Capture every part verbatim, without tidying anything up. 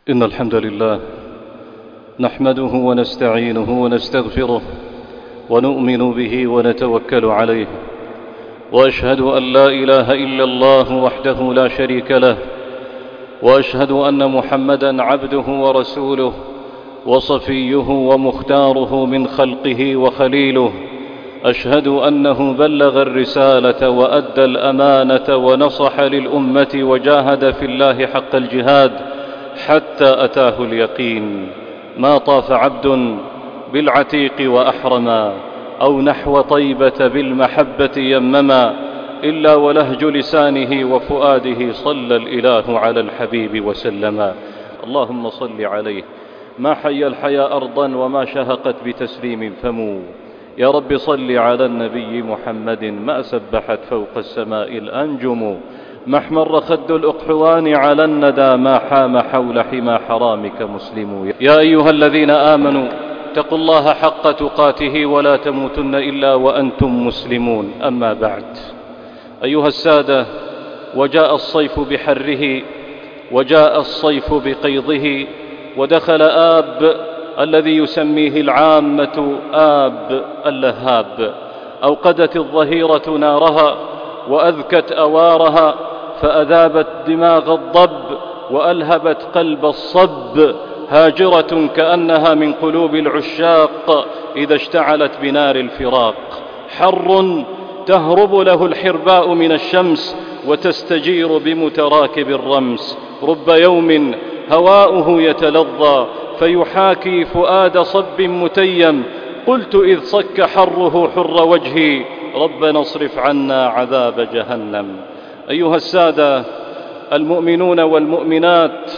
إن الحمد لله نحمده ونستعينه ونستغفره ونؤمن به ونتوكل عليه، وأشهد أن لا إله إلا الله وحده لا شريك له، وأشهد أن محمدًا عبده ورسوله وصفيه ومختاره من خلقه وخليله. أشهد أنه بلغ الرسالة وأدى الأمانة ونصح للأمة وجاهد في الله حق الجهاد حتى أتاه اليقين. ما طاف عبد بالعتيق وأحرما أو نحو طيبة بالمحبة يمما إلا ولهج لسانه وفؤاده صلى الإله على الحبيب وسلما. اللهم صل عليه ما حي الحيا أرضا وما شهقت بتسليم فمو. يا رب صل على النبي محمد ما سبحت فوق السماء الأنجم، ما احمر خد الأقحوان على الندى ما حام حول حمى حرامك مسلم. يا أيها الذين آمنوا اتقوا الله حق تقاته ولا تموتن إلا وأنتم مسلمون. أما بعد، أيها السادة، وجاء الصيف بحره وجاء الصيف بقيضه، ودخل آب الذي يسميه العامة آب اللهاب. أوقدت الظهيرة نارها وأذكت أوارها، فأذابت دماغ الضب وألهبت قلب الصب، هاجرة كأنها من قلوب العشاق إذا اشتعلت بنار الفراق. حر تهرب له الحرباء من الشمس وتستجير بمتراكب الرمس. رب يوم هواؤه يتلظى فيحاكي فؤاد صب متيم. قلت إذ صك حره حر وجهي ربنا اصرف عنا عذاب جهنم. أيها السادة، المؤمنون والمؤمنات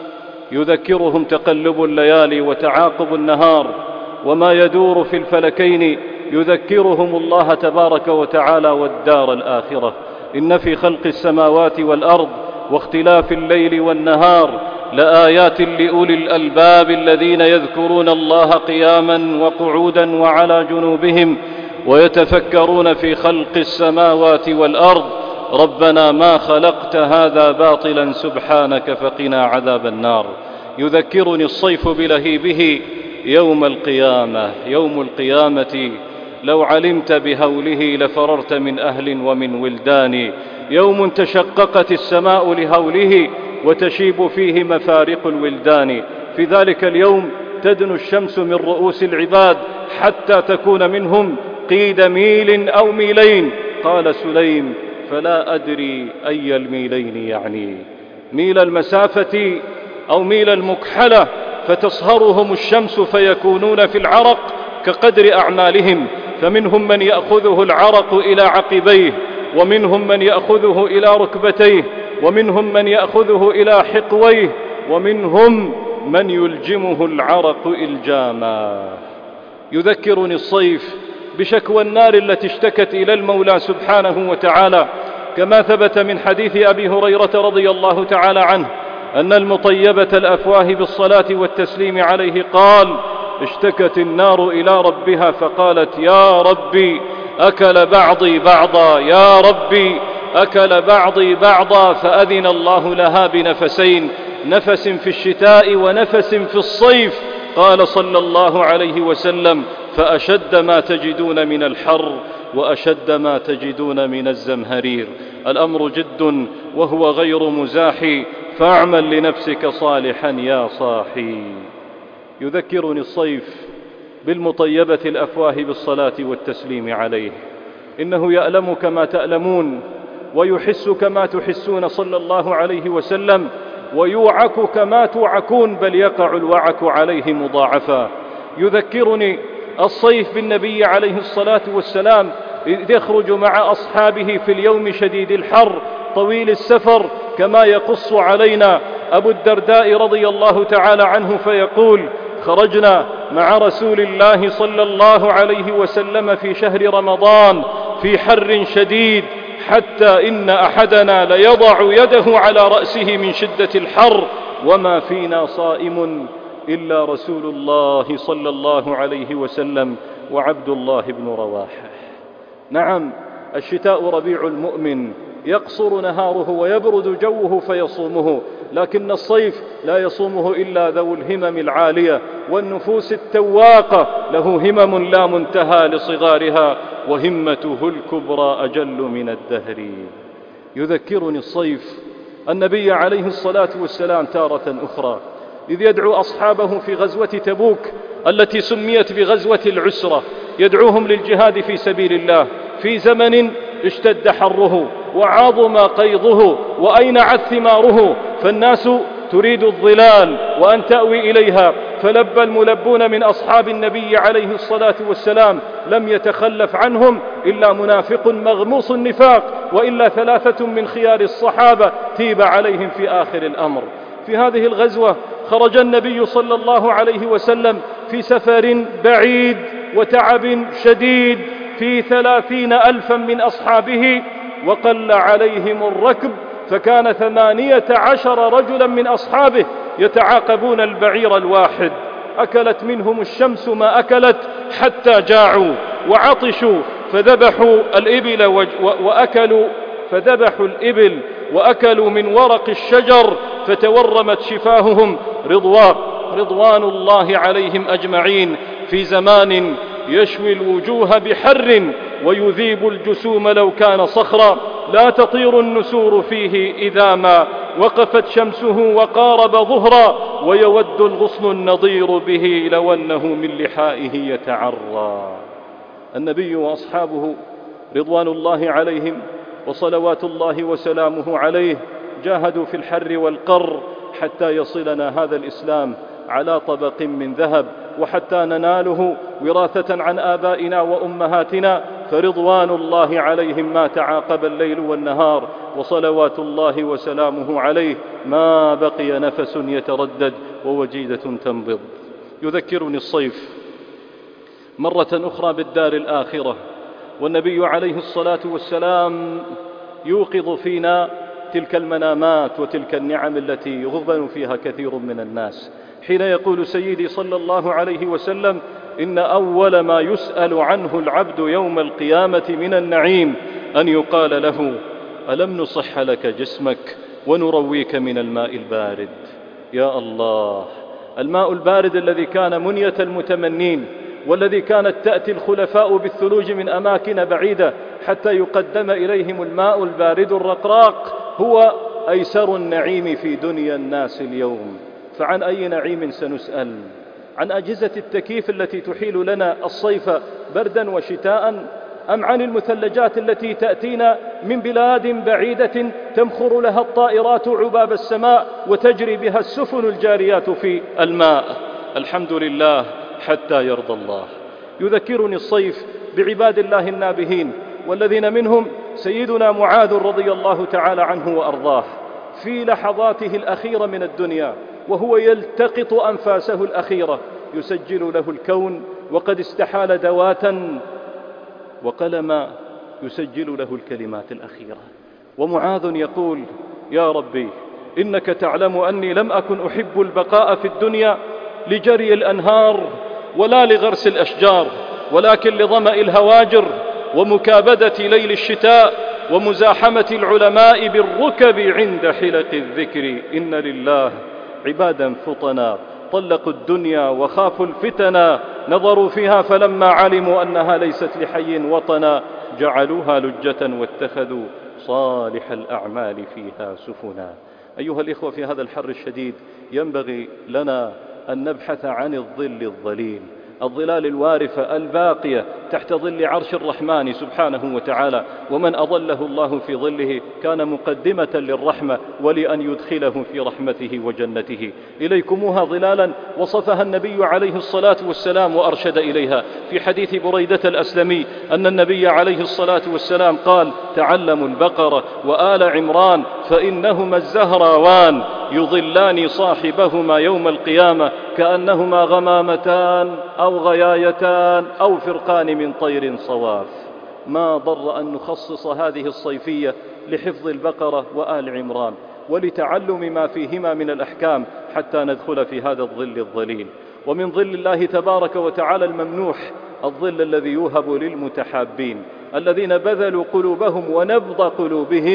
يذكرهم تقلب الليالي وتعاقب النهار، وما يدور في الفلكين يذكرهم الله تبارك وتعالى والدار الآخرة. إن في خلق السماوات والأرض واختلاف الليل والنهار لآيات لأولي الألباب الذين يذكرون الله قياما وقعودا وعلى جنوبهم ويتفكرون في خلق السماوات والأرض. ربنا ما خلقت هذا باطلا سبحانك فقنا عذاب النار. يذكرني الصيف بلهيبه يوم القيامة. يوم القيامة لو علمت بهوله لفررت من أهل ومن ولدان. يوم تشققت السماء لهوله وتشيب فيه مفارق الولدان. في ذلك اليوم تدنو الشمس من رؤوس العباد حتى تكون منهم قيد ميل أو ميلين. قال سليم: فلا أدري أي الميلين يعني، ميل المسافة أو ميل المكحلة، فتصهرهم الشمس فيكونون في العرق كقدر أعمالهم. فمنهم من يأخذه العرق إلى عقبيه، ومنهم من يأخذه إلى ركبتيه، ومنهم من يأخذه إلى حقويه، ومنهم من يلجمه العرق إلجاما. يذكرني الصيف بشكوى النار التي اشتكت إلى المولى سبحانه وتعالى، كما ثبت من حديث أبي هريرة رضي الله تعالى عنه أن المطيبة الأفواه بالصلاة والتسليم عليه قال: اشتكت النار إلى ربها فقالت: يا ربي أكل بعضي بعضا، يا ربي أكل بعضي بعضا. فأذن الله لها بنفسين، نفس في الشتاء ونفس في الصيف. قال صلى الله عليه وسلم: فأشد ما تجدون من الحر وأشد ما تجدون من الزمهرير. الأمر جد وهو غير مزاح، فاعمل لنفسك صالحا يا صاحي. يذكرني الصيف بالمطيبة الأفواه بالصلاة والتسليم عليه. إنه يألم كما تألمون، ويحس كما تحسون صلى الله عليه وسلم، ويوعك كما توعكون، بل يقع الوعك عليه مضاعفا. يذكرني الصيف بالنبي عليه الصلاة والسلام إذ يخرج مع أصحابه في اليوم شديد الحر طويل السفر، كما يقص علينا أبو الدرداء رضي الله تعالى عنه فيقول: خرجنا مع رسول الله صلى الله عليه وسلم في شهر رمضان في حر شديد، حتى إن أحدنا ليضع يده على رأسه من شدة الحر، وما فينا صائم إلا رسول الله صلى الله عليه وسلم وعبد الله بن رواحة. نعم، الشتاء ربيع المؤمن، يقصر نهاره ويبرد جوه فيصومه. لكن الصيف لا يصومه إلا ذو الهمم العالية والنفوس التواقة، له همم لا منتهى لصغارها وهمته الكبرى أجل من الدهر. يذكرني الصيف النبي عليه الصلاة والسلام تارة أخرى إذ يدعو أصحابه في غزوة تبوك التي سميت بغزوة العسرة، يدعوهم للجهاد في سبيل الله في زمن اشتد حره وعظم قيضه وأينعت ثماره، فالناس تريد الظلال وأن تأوي إليها، فلبى الملبون من أصحاب النبي عليه الصلاة والسلام، لم يتخلف عنهم إلا منافق مغموص النفاق، وإلا ثلاثة من خيار الصحابة تيب عليهم في آخر الأمر. في هذه الغزوة خرج النبي صلى الله عليه وسلم في سفر بعيد وتعب شديد في ثلاثين ألفا من أصحابه، وقل عليهم الركب، فكان ثمانية عشر رجلا من أصحابه يتعاقبون البعير الواحد. أكلت منهم الشمس ما أكلت حتى جاعوا وعطشوا فذبحوا الإبل وأكلوا فذبحوا الإبل وأكلوا من ورق الشجر فتورمت شفاههم رضوان, رضوان الله عليهم أجمعين، في زمان يشوي الوجوه بحر ويذيب الجسوم لو كان صخرا، لا تطير النسور فيه إذا ما وقفت شمسه وقارب ظهرا، ويود الغصن النضير به لو أنه من لحائه يتعرى. النبي وأصحابه رضوان الله عليهم وصلوات الله وسلامه عليه جاهدوا في الحر والقر حتى يصلنا هذا الإسلام على طبق من ذهب، وحتى نناله وراثة عن آبائنا وأمهاتنا، فرضوان الله عليهم ما تعاقب الليل والنهار، وصلوات الله وسلامه عليه ما بقي نفس يتردد ووجيدة تنبض. يذكرني الصيف مرة أخرى بالدار الآخرة، والنبي عليه الصلاة والسلام يوقظ فينا تلك المنامات وتلك النعم التي يغبن فيها كثير من الناس، حين يقول سيدي صلى الله عليه وسلم: إن أول ما يسأل عنه العبد يوم القيامة من النعيم أن يقال له: ألم نصح لك جسمك ونرويك من الماء البارد. يا الله، الماء البارد الذي كان منية المتمنين، والذي كانت تأتي الخلفاء بالثلوج من أماكن بعيدة حتى يقدم إليهم الماء البارد الرقراق، هو أيسر النعيم في دنيا الناس اليوم. فعن أي نعيم سنسأل؟ عن أجهزة التكييف التي تحيل لنا الصيف بردا وشتاء، أم عن المثلجات التي تأتينا من بلاد بعيدة تمخر لها الطائرات عباب السماء وتجري بها السفن الجاريات في الماء؟ الحمد لله حتى يرضى الله. يذكرني الصيف بعباد الله النابهين، والذين منهم سيدنا معاذ رضي الله تعالى عنه وأرضاه، في لحظاته الأخيرة من الدنيا وهو يلتقط أنفاسه الأخيرة يسجل له الكون، وقد استحال دواتا وقلما يسجل له الكلمات الأخيرة. ومعاذ يقول: يا ربي، إنك تعلم أني لم أكن أحب البقاء في الدنيا لجري الأنهار ولا لغرس الأشجار، ولكن لظمأ الهواجر ومكابدة ليل الشتاء ومزاحمة العلماء بالركب عند حلق الذكر. إن لله عبادا فطنا طلقوا الدنيا وخافوا الفتنا، نظروا فيها فلما علموا أنها ليست لحي وطنا جعلوها لجة واتخذوا صالح الأعمال فيها سفنا. أيها الإخوة، في هذا الحر الشديد ينبغي لنا أن نبحث عن الظل الظليل، الظلال الوارفة الباقية تحت ظل عرش الرحمن سبحانه وتعالى، ومن أظله الله في ظله كان مقدمة للرحمة ولأن يدخله في رحمته وجنته. إليكموها ظلالا وصفها النبي عليه الصلاة والسلام وأرشد إليها في حديث بريدة الأسلمي أن النبي عليه الصلاة والسلام قال: تعلموا البقرة وآل عمران فإنهما الزهراوان يظلان صاحبهما يوم القيامة كأنهما غمامتان أو غيايتان أو فرقان من طير صواف. ما ضر أن نخصص هذه الصيفية لحفظ البقرة وآل عمران ولتعلم ما فيهما من الأحكام حتى ندخل في هذا الظل الظليل. ومن ظل الله تبارك وتعالى الممنوح الظل الذي يوهب للمتحابين الذين بذلوا قلوبهم ونبض قلوبهم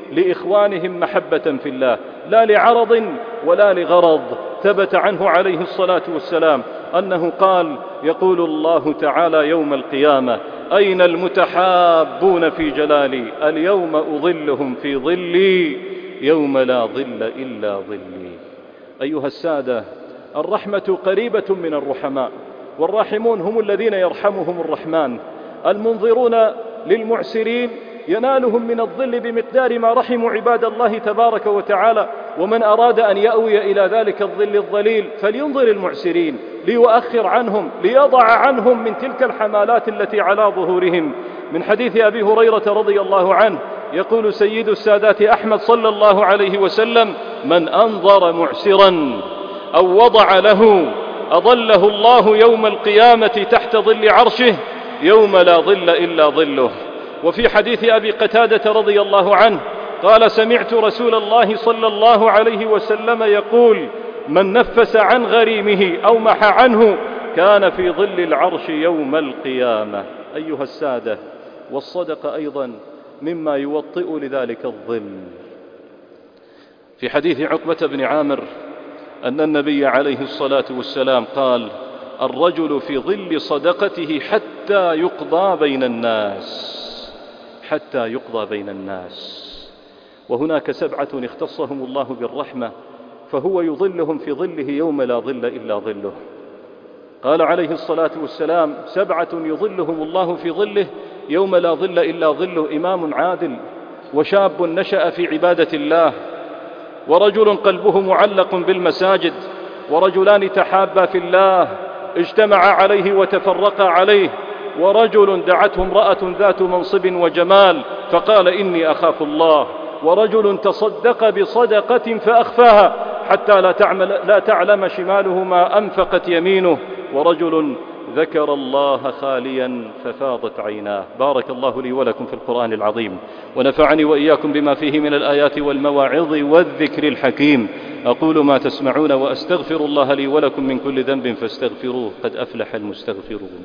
لإخوانهم محبة في الله لا لعرض ولا لغرض. ثبت عنه عليه الصلاة والسلام أنه قال: يقول الله تعالى يوم القيامة: أين المتحابون في جلالي؟ اليوم أظلهم في ظلي يوم لا ظل إلا ظلي. أيها السادة، الرحمة قريبة من الرحماء، والراحمون هم الذين يرحمهم الرحمن. المنظرون للمعسرين ينالهم من الظل بمقدار ما رحموا عباد الله تبارك وتعالى. ومن أراد أن يأوي إلى ذلك الظل الظليل فلينظر المعسرين ليؤخر عنهم، ليضع عنهم من تلك الحمالات التي على ظهورهم. من حديث أبي هريرة رضي الله عنه يقول سيد السادات أحمد صلى الله عليه وسلم: من أنظر معسرا أو وضع له أظله الله يوم القيامة تحت ظل عرشه يوم لا ظل إلا ظله. وفي حديث أبي قتادة رضي الله عنه قال: سمعت رسول الله صلى الله عليه وسلم يقول: من نفس عن غريمه أو محى عنه كان في ظل العرش يوم القيامة. أيها السادة، والصدق أيضا مما يوطئ لذلك الظل. في حديث عقبة بن عامر أن النبي عليه الصلاة والسلام قال: الرجل في ظل صدقته حتى يقضى بين الناس حتى يقضى بين الناس. وهناك سبعة اختصهم الله بالرحمة فهو يظلهم في ظله يوم لا ظل إلا ظله. قال عليه الصلاة والسلام: سبعة يظلهم الله في ظله يوم لا ظل إلا ظله: إمام عادل، وشاب نشأ في عبادة الله، ورجل قلبه معلق بالمساجد، ورجلان تحابا في الله اجتمعا عليه وتفرقا عليه، ورجل دعته امرأة ذات منصب وجمال فقال: إني أخاف الله، ورجل تصدق بصدقة فأخفاها حتى لا, تعمل لا تعلم شماله ما أنفقت يمينه، ورجل ذكر الله خاليا ففاضت عيناه. بارك الله لي ولكم في القرآن العظيم، ونفعني وإياكم بما فيه من الآيات والمواعظ والذكر الحكيم. أقول ما تسمعون وأستغفر الله لي ولكم من كل ذنب فاستغفروه، قد أفلح المستغفرون.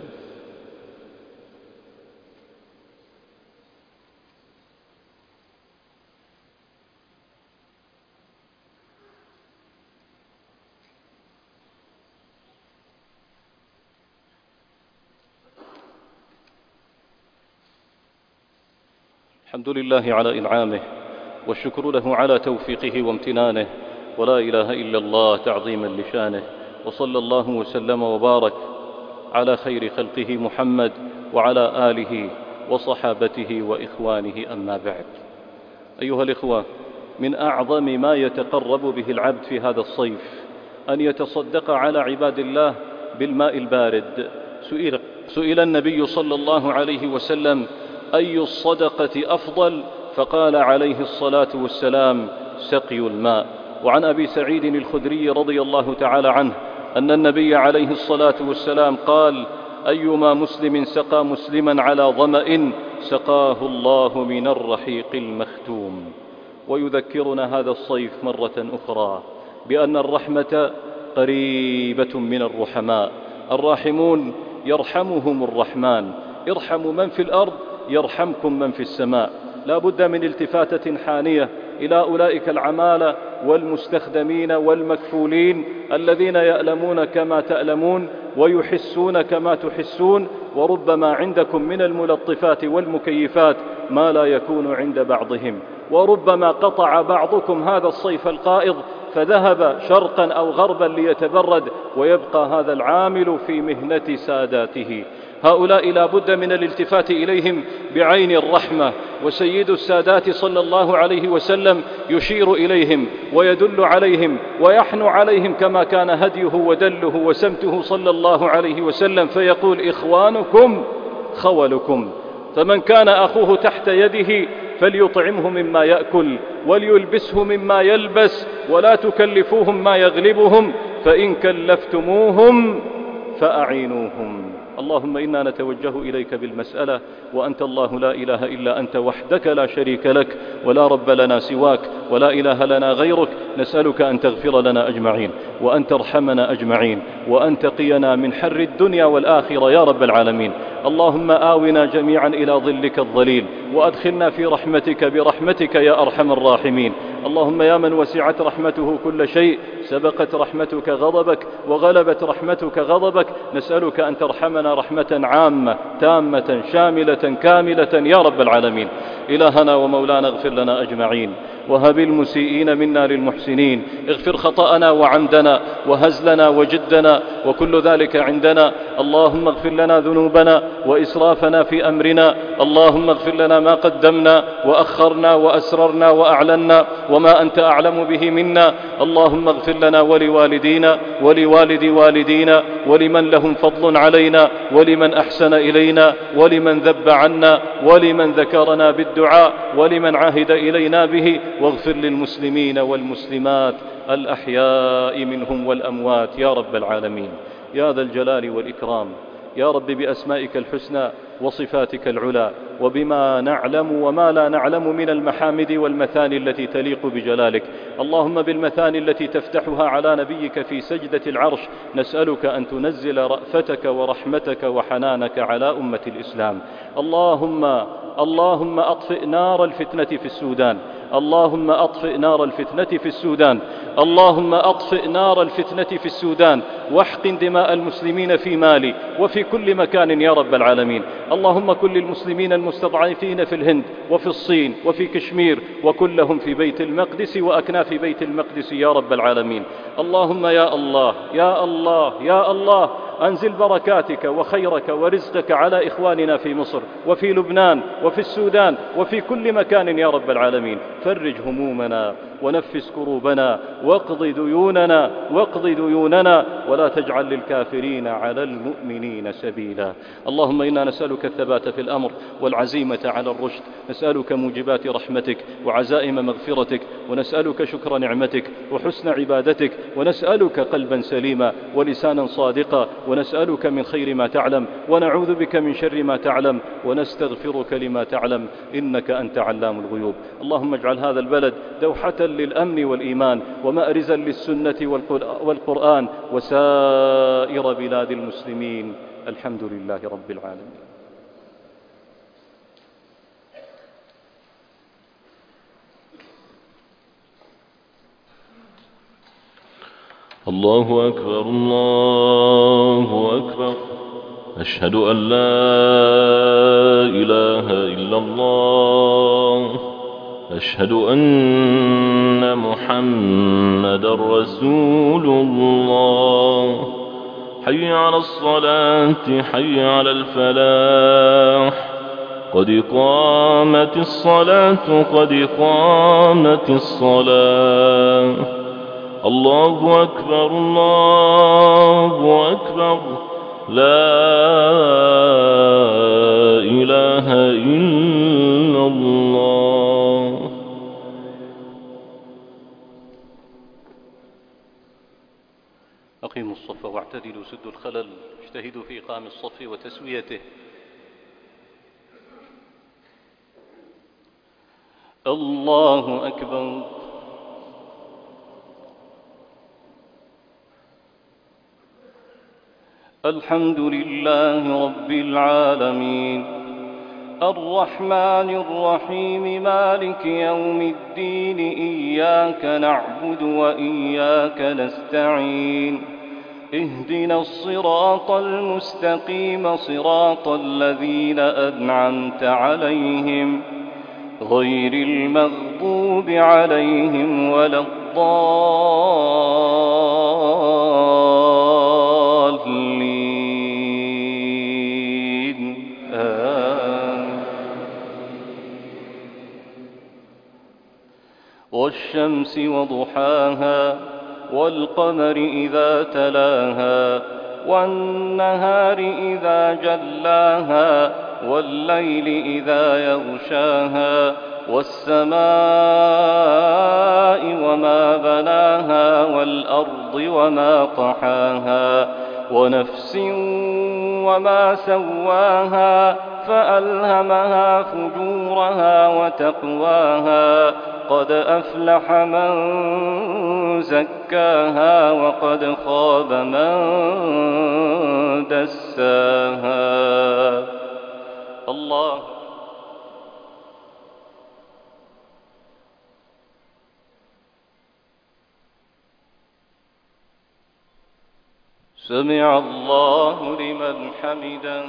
الحمد لله على إنعامه، والشكر له على توفيقه وامتنانه، ولا إله إلا الله تعظيما لشانه. وصلى الله وسلم وبارك على خير خلقه محمد وعلى آله وصحابته وإخوانه، أما بعد. أيها الإخوة، من أعظم ما يتقرب به العبد في هذا الصيف أن يتصدق على عباد الله بالماء البارد. سئل, سئل النبي صلى الله عليه وسلم: أي الصدقة أفضل؟ فقال عليه الصلاة والسلام: سقي الماء. وعن أبي سعيد الخدري رضي الله تعالى عنه أن النبي عليه الصلاة والسلام قال: أيما مسلم سقى مسلما على ظمأ سقاه الله من الرحيق المختوم. ويذكرنا هذا الصيف مرة أخرى بأن الرحمة قريبة من الرحماء. الراحمون يرحمهم الرحمن. ارحموا من في الأرض يرحمكم من في السماء. لا بد من التفاتة حانية إلى أولئك العمالة والمستخدمين والمكفولين الذين يألمون كما تألمون ويحسون كما تحسون، وربما عندكم من الملطفات والمكيفات ما لا يكون عند بعضهم، وربما قطع بعضكم هذا الصيف القائض فذهب شرقا أو غربا ليتبرد، ويبقى هذا العامل في مهنة ساداته. هؤلاء لا بد من الالتفات إليهم بعين الرحمة، وسيد السادات صلى الله عليه وسلم يشير إليهم ويدل عليهم ويحن عليهم كما كان هديه ودله وسمته صلى الله عليه وسلم، فيقول: إخوانكم خولكم، فمن كان أخوه تحت يده فليطعمه مما يأكل وليلبسه مما يلبس، ولا تكلفوهم ما يغلبهم، فإن كلفتموهم فأعينوهم. اللهم إنا نتوجه إليك بالمسألة وأنت الله لا إله إلا أنت وحدك لا شريك لك، ولا رب لنا سواك، ولا إله لنا غيرك، نسألك أن تغفر لنا أجمعين، وأن ترحمنا أجمعين، وأن تقينا من حر الدنيا والآخرة يا رب العالمين. اللهم آونا جميعا إلى ظلك الظليل، وأدخلنا في رحمتك برحمتك يا أرحم الراحمين. اللهم يا من وسعت رحمته كل شيء، سبقت رحمتك غضبك وغلبت رحمتك غضبك، نسألك أن ترحمنا رحمة عامة تامة شاملة كاملة يا رب العالمين. إلهنا ومولانا اغفر لنا أجمعين، وهب المسيئين منا للمحسنين، اغفر خطأنا وعمدنا وهزلنا وجدنا وكل ذلك عندنا. اللهم اغفر لنا ذنوبنا وإسرافنا في أمرنا، اللهم اغفر لنا ما قدمنا وأخرنا وأسررنا وأعلنا وما أنت أعلم به منا. اللهم اغفر لنا ولوالدينا ولوالد والدينا ولمن لهم فضل علينا ولمن أحسن إلينا ولمن ذب عنا ولمن ذكرنا بالدعاء ولمن عاهد إلينا به، واغفر للمسلمين والمسلمات الأحياء منهم والأموات يا رب العالمين. يا ذا الجلال والإكرام، يا رب بأسمائك الحسنى وصفاتك العلى، وبما نعلم وما لا نعلم من المحامد والمثاني التي تليق بجلالك، اللهم بالمثاني التي تفتحها على نبيك في سجدة العرش، نسألك أن تنزل رأفتك ورحمتك وحنانك على أمة الإسلام. اللهم اللهم أطفئ نار الفتنة في السودان، اللهم أطفئ نار الفتنة في السودان، اللهم أطفئ نار الفتنة في السودان، واحقن دماء المسلمين في مالي وفي كل مكان يا رب العالمين. اللهم كن للمسلمين المستضعفين في الهند وفي الصين وفي كشمير وكلهم في بيت المقدس وأكناف بيت المقدس يا رب العالمين. اللهم يا الله يا الله يا الله أنزل بركاتك وخيرك ورزقك على إخواننا في مصر وفي لبنان وفي السودان وفي كل مكان يا رب العالمين. فرج همومنا ونفس كروبنا واقض ديوننا واقض ديوننا ولا تجعل للكافرين على المؤمنين سبيلا. اللهم إنا نسألك الثبات في الأمر والعزيمة على الرشد، نسألك موجبات رحمتك وعزائم مغفرتك، ونسألك شكر نعمتك وحسن عبادتك، ونسألك قلبا سليما ولسانا صادقا، ونسألك من خير ما تعلم ونعوذ بك من شر ما تعلم ونستغفرك لما تعلم، إنك أنت علام الغيوب. اللهم اجعل هذا البلد دوحة للأمن والإيمان ومأرزا للسنة والقرآن وسائر بلاد المسلمين. الحمد لله رب العالمين. الله أكبر الله أكبر، أشهد أن لا إله إلا الله، أشهد أن محمد رسول الله. حي على الصلاة حي على الفلاح، قد قامت الصلاة قد قامت الصلاة. الله أكبر الله أكبر، لا إله إلا الله. أقيموا الصف واعتدلوا، سدوا الخلل، اجتهدوا في إقام الصف وتسويته. الله أكبر. الحمد لله رب العالمين، الرحمن الرحيم، مالك يوم الدين، إياك نعبد وإياك نستعين، اهدنا الصراط المستقيم، صراط الذين أنعمت عليهم غير المغضوب عليهم ولا الضالين. آمين. والشمس وضحاها والقمر إذا تلاها والنهار إذا جلاها والليل إذا يغشاها والسماء وما بناها والأرض وما طحاها ونفس وما سواها فألهمها فجورها وتقواها قد أفلح من زكاها وقد خاب من دساها. الله سمع الله لمن حمده.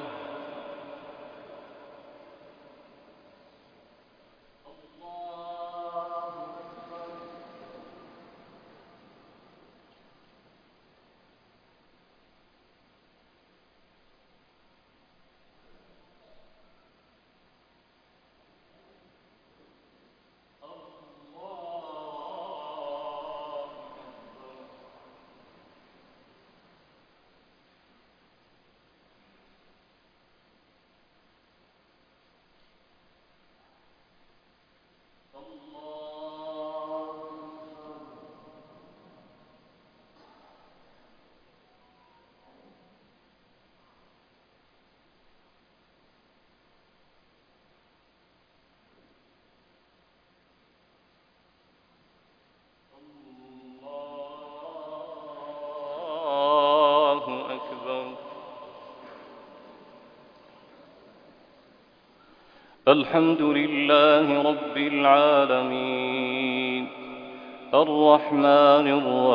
الحمد لله رب العالمين الرحمن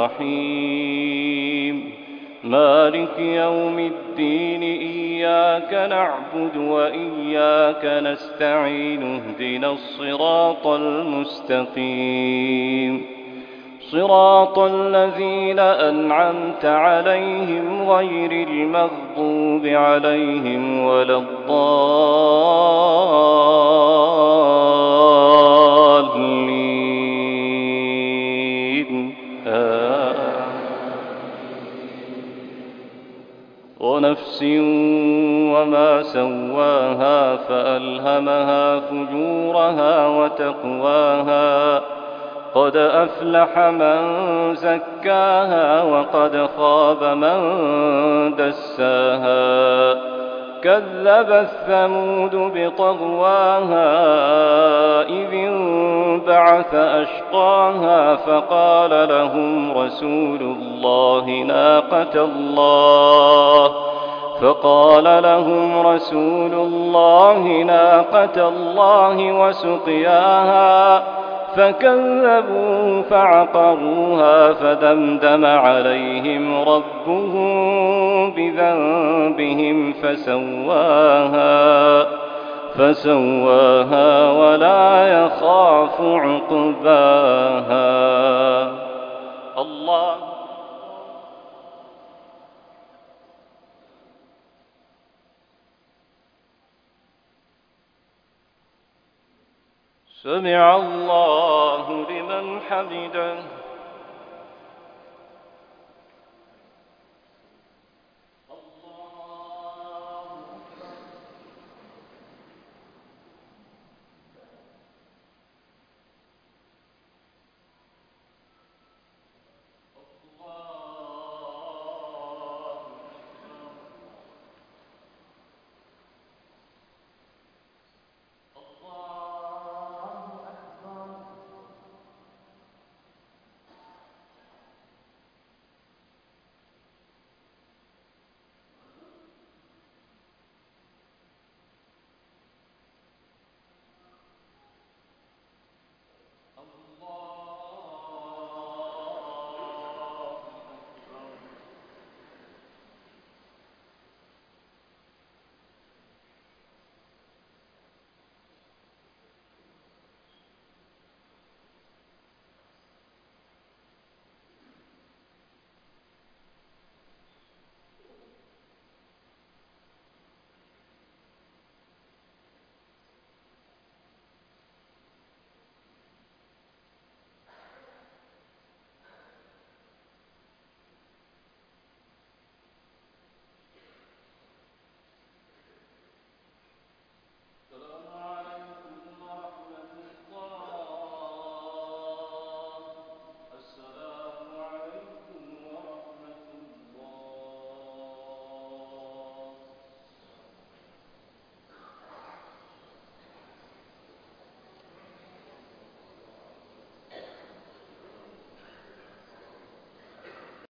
الرحيم مالك يوم الدين إياك نعبد وإياك نستعين اهدنا الصراط المستقيم صراط الذين أنعمت عليهم غير المغضوب عليهم ولا الضالين آمين. ونفس وما سواها فألهمها فجورها وتقواها قد أفلح من زكاها وقد خاب من دساها. كذبت ثمود بطغواها إذ انبعث أشقاها فقال لهم رسول الله ناقة الله فقال لهم رسول الله ناقة الله وسقياها فكذبوه فعقروها فدمدم عليهم ربهم بذنبهم فسواها فسواها ولا يخاف عقباها. الله سمع الله لمن حمده.